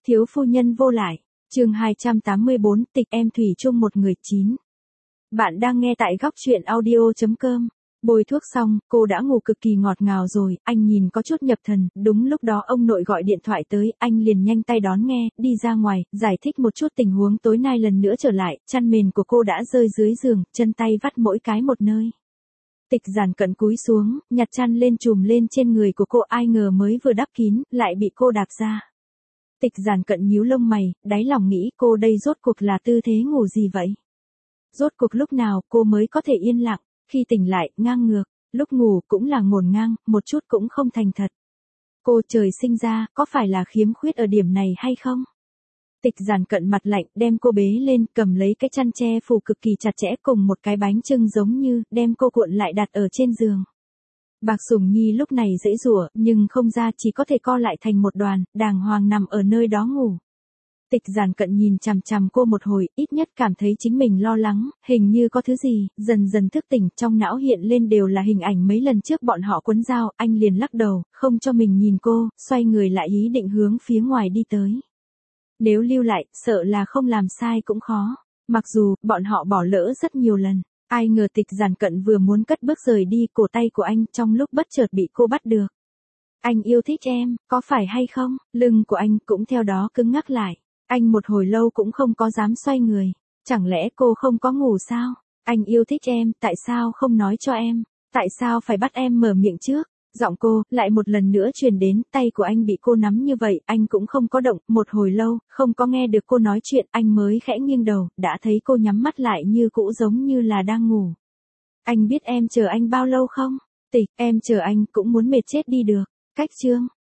Thiếu phu nhân vô lại. Chương 284, tịch em thủy chung một người 9. Bạn đang nghe tại góc truyện audio.com. Bôi thuốc xong, cô đã ngủ cực kỳ ngọt ngào rồi, anh nhìn có chút nhập thần, đúng lúc đó ông nội gọi điện thoại tới, anh liền nhanh tay đón nghe, đi ra ngoài, giải thích một chút tình huống tối nay lần nữa trở lại, chăn mền của cô đã rơi dưới giường, chân tay vắt mỗi cái một nơi. Tịch Giản Cận cúi xuống, nhặt chăn lên trùm lên trên người của cô, ai ngờ mới vừa đắp kín, lại bị cô đạp ra. Tịch Giản Cận nhíu lông mày, đáy lòng nghĩ cô đây rốt cuộc là tư thế ngủ gì vậy? Rốt cuộc lúc nào cô mới có thể yên lặng, khi tỉnh lại, ngang ngược, lúc ngủ cũng là ngổn ngang, một chút cũng không thành thật. Cô trời sinh ra, có phải là khiếm khuyết ở điểm này hay không? Tịch Giản Cận mặt lạnh, đem cô bế lên, cầm lấy cái chăn che phủ cực kỳ chặt chẽ cùng một cái bánh chưng giống như, đem cô cuộn lại đặt ở trên giường. Bạc Sủng Nhi lúc này giãy giụa, nhưng không ra, chỉ có thể co lại thành một đoàn, đàng hoàng nằm ở nơi đó ngủ. Tịch Giản Cận nhìn chằm chằm cô một hồi, ít nhất cảm thấy chính mình lo lắng, hình như có thứ gì, dần dần thức tỉnh, trong não hiện lên đều là hình ảnh mấy lần trước bọn họ quấn dao, anh liền lắc đầu, không cho mình nhìn cô, xoay người lại ý định hướng phía ngoài đi tới. Nếu lưu lại, sợ là không làm sai cũng khó, mặc dù, bọn họ bỏ lỡ rất nhiều lần. Ai ngờ Tịch Giản Cận vừa muốn cất bước rời đi, cổ tay của anh trong lúc bất chợt bị cô bắt được. Anh yêu thích em, có phải hay không? Lưng của anh cũng theo đó cứng ngắc lại. Anh một hồi lâu cũng không có dám xoay người. Chẳng lẽ cô không có ngủ sao? Anh yêu thích em, tại sao không nói cho em? Tại sao phải bắt em mở miệng trước? Giọng cô lại một lần nữa truyền đến, tay của anh bị cô nắm như vậy, anh cũng không có động, một hồi lâu, không có nghe được cô nói chuyện, anh mới khẽ nghiêng đầu, đã thấy cô nhắm mắt lại như cũ giống như là đang ngủ. Anh biết em chờ anh bao lâu không? Tịch, em chờ anh cũng muốn mệt chết đi được. Cách chương.